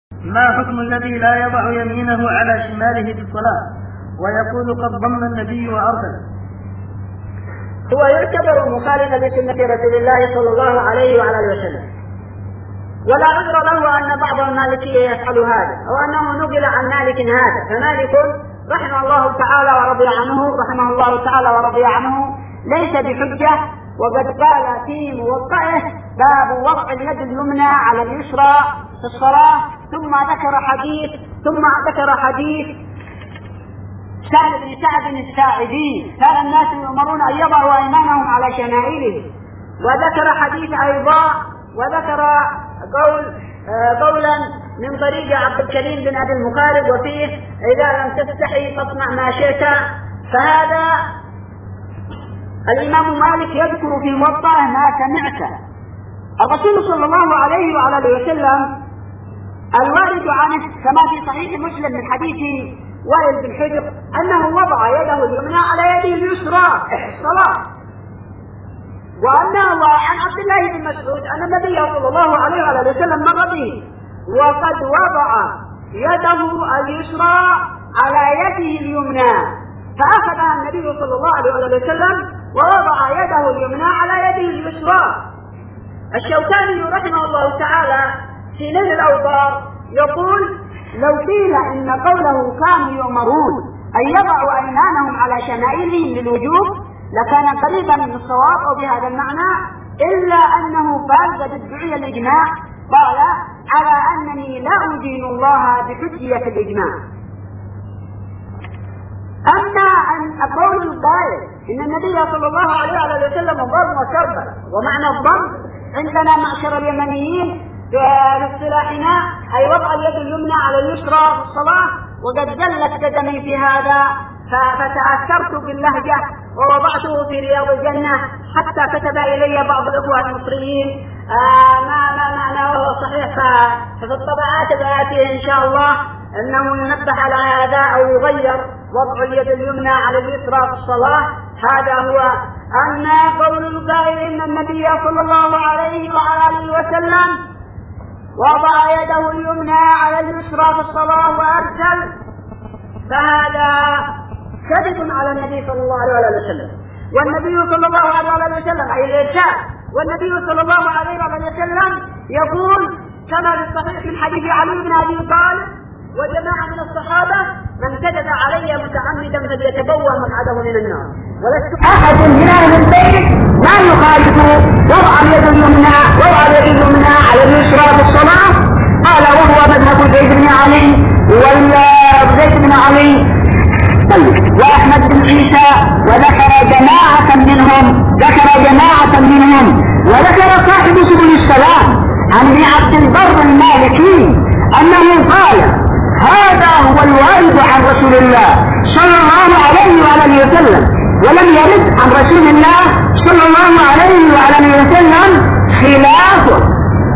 ما حكم الذي لا يضع يمينه على شماله في الصلاة ويقول قد ضم النبي وأرسل؟ هو يعتبر مخالفا لسنة رسول الله صلى الله عليه وعلى اله وسلم، ولا عذر له أن بعض المالكية يفعل هذا أو أنه نقل عن مالك هذا، فمالك رحمه الله تعالى ورضي عنه ليس بحجة، وقد قال في موقعه باب وضع اليد اليمنى على اليسرى في الصلاة، ثم ذكر حديث سهل بن سعد الساعدي كان الناس يؤمرون أن يضعوا أيمانهم على شمائلهم، وذكر حديث أيضا، وذكر قولا من طريق عبد الكريم بن أبي المخارج وفيه إذا لم تستحي فاصنع ما شئت. فهذا الإمام مالك يذكر في موطأه ما سمعت. الرسول صلى الله عليه وعلى اله وسلم الوارد عنه كما في صحيح مسلم من حديث وائل بن حجر أنه وضع يده اليمنى على يده اليسرى في الصلاة، وعن عبد الله بن مسعود أن النبي صلى الله عليه وعلى وسلم مر به وقد وضع يده اليسرى على يده اليمنى، فأخذها النبي صلى الله عليه وسلم ووضع يده اليمنى على يده اليسرى. الشوكاني رحمه الله تعالى في نيل الأوطار يقول لو قيل إن قوله كانوا يؤمرون أن يضعوا أيمانهم على شمائلهم للوجوب لكان قريبا من الصواب أو بهذا المعنى، إلا أنه فاز بالدعية الإجماع، قال على أنني لا أدين الله بحجية الإجماع. أما عن قول القائل إن النبي صلى الله عليه وسلم ضم وكبر، ومعنى الضم عندنا معشر اليمنيين في اصطلاحنا أي وضع اليد اليمنى على اليسرى في الصلاة، وقد جلت قدمي في هذا فتأثرت باللهجة ووضعته في رياض الجنة، حتى كتب إلي بعض الأخوة المصريين ما معناه وهو صحيح، ففي الطبعات الآتية إن شاء الله أنه ينبه على هذا أو يغير وضع اليد اليمنى على اليسرى في الصلاة. هذا هو. أما قول القائل إن النبي صلى الله عليه وآله وسلم وضع يده اليمنى على اليسرى في الصلاة وأرسل، فهذا كذب على النبي صلى الله عليه وسلم، والنبي صلى الله عليه وسلم أي الإرشاد، والنبي صلى الله عليه وسلم يقول كما في الصحيح من حديث علي بن أبي طالب وجماعة من الصحابة من كذب علي متعمدا فليتبوأ مقعده من النار. ولست أحد من أهل البيت لا يخالف وضع اليد اليمنى على اليسرى في الصلاة، قال وهو مذهب زيد بن علي وأحمد بن عيسى، وذكر جماعة منهم وذكر صاحب سبل السلام عن ابن عبد البر المالكي أنه قال هذا هو الوارد عن رسول الله صلى الله عليه وآله وسلم، ولم يرد عن رسول الله صلى الله عليه وآله وسلم خلافه،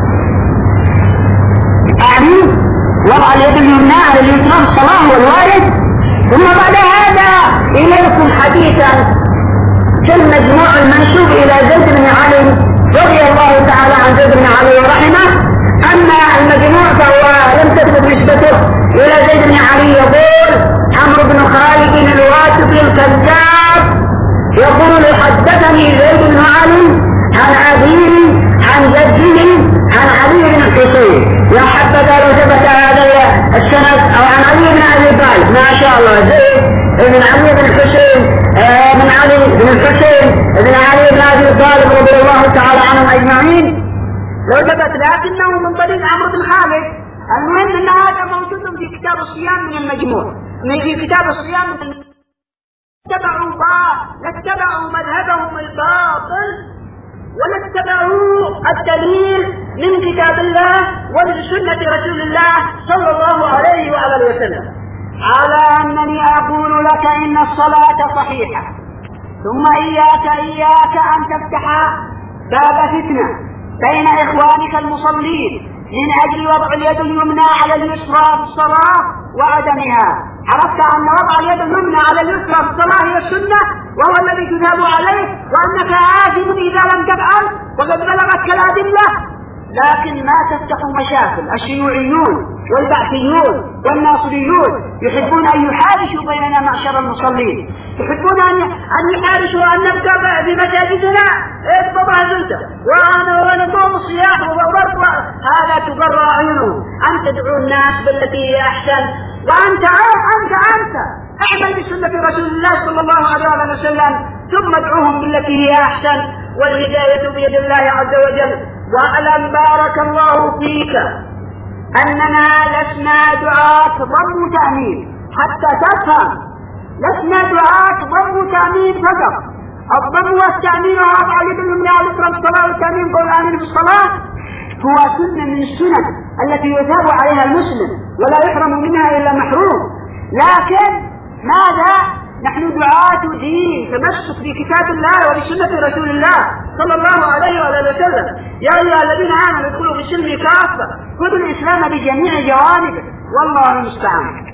يعني وضع اليد اليمنى على اليسرى في الصلاة والوارد. ثم بعد هذا إليكم حديثا في المجموع المنسوب إلى زيد بن علي رضي الله تعالى عن زيد بن علي ورحمه، أما المجموع فهو لم تثبت نسبته إلى زيد بن علي. يقول عمرو بن خالد الواسطي الكذاب يقول حدثني زيد بن علي عن أبيه عن جده عن علي بن الحسين. يا حبذا لو ثبت هذا السند، أو عن علي بن أبي طالب، ما شاء الله، زيد بن علي بن الحسين من علي بن الحسين بن علي بن أبي طالب رضي الله تعالى عنهم أجمعين لو ثبت، لكنه من طريق عمرو بن خالد. المهم أن هذا موجود في كتاب الصيام من المجموع، في كتاب الصيام لاتبعوا مذهبهم الباطل ولاتبعوا الدليل من كتاب الله ومن سنة رسول الله صلى الله عليه وآله وسلم، على أنني أقول لك إن الصلاة صحيحة، ثم إياك أن تفتح باب فتنة بين إخوانك المصلين من أجل وضع اليد اليمنى على اليسرى في الصلاة وعدمها. عرفت أن وضع اليد اليمنى على اليسرى في الصلاة هي السنة وهو الذي تذهب عليه، وأنك آثم إذا لم تفعل وقد بلغتك الأدلة، لكن ما تفتح مشاكل. الشيوعيون والبعثيون والناصريون يحبون أن يحارشوا بيننا معشر المصلين، يحبون أن يحارشوا أن نبقى في مساجدنا اطبع زلته ونقوم الصياح وبرض هذا تبرى عينه. أن تدعو الناس بالتي هي أحسن، وأنت اعمل بسنة رسول الله صلى الله عليه وسلم ثم ادعوهم بالتي هي أحسن، والهداية بيد الله عز وجل. واعلم بارك الله فيك أننا لسنا دعاة ضم وتأمين، حتى تفهم لسنا دعاة ضم وتأمين فقط. الضم والتأمين وهذا يدل من ذكر الصلاة والتأمين قول آمين بالصلاة هو سنة من السنن التي يثاب عليها المسلم ولا يحرم منها إلا محروم. لكن ماذا؟ نحن دعاة دين تمسك بكتاب الله وبسنة رسول الله صلى الله عليه وسلم. يا أيها الذين آمنوا ادخلوا في السلم كافة، خذوا الإسلام بجميع جوانبه، والله المستعان.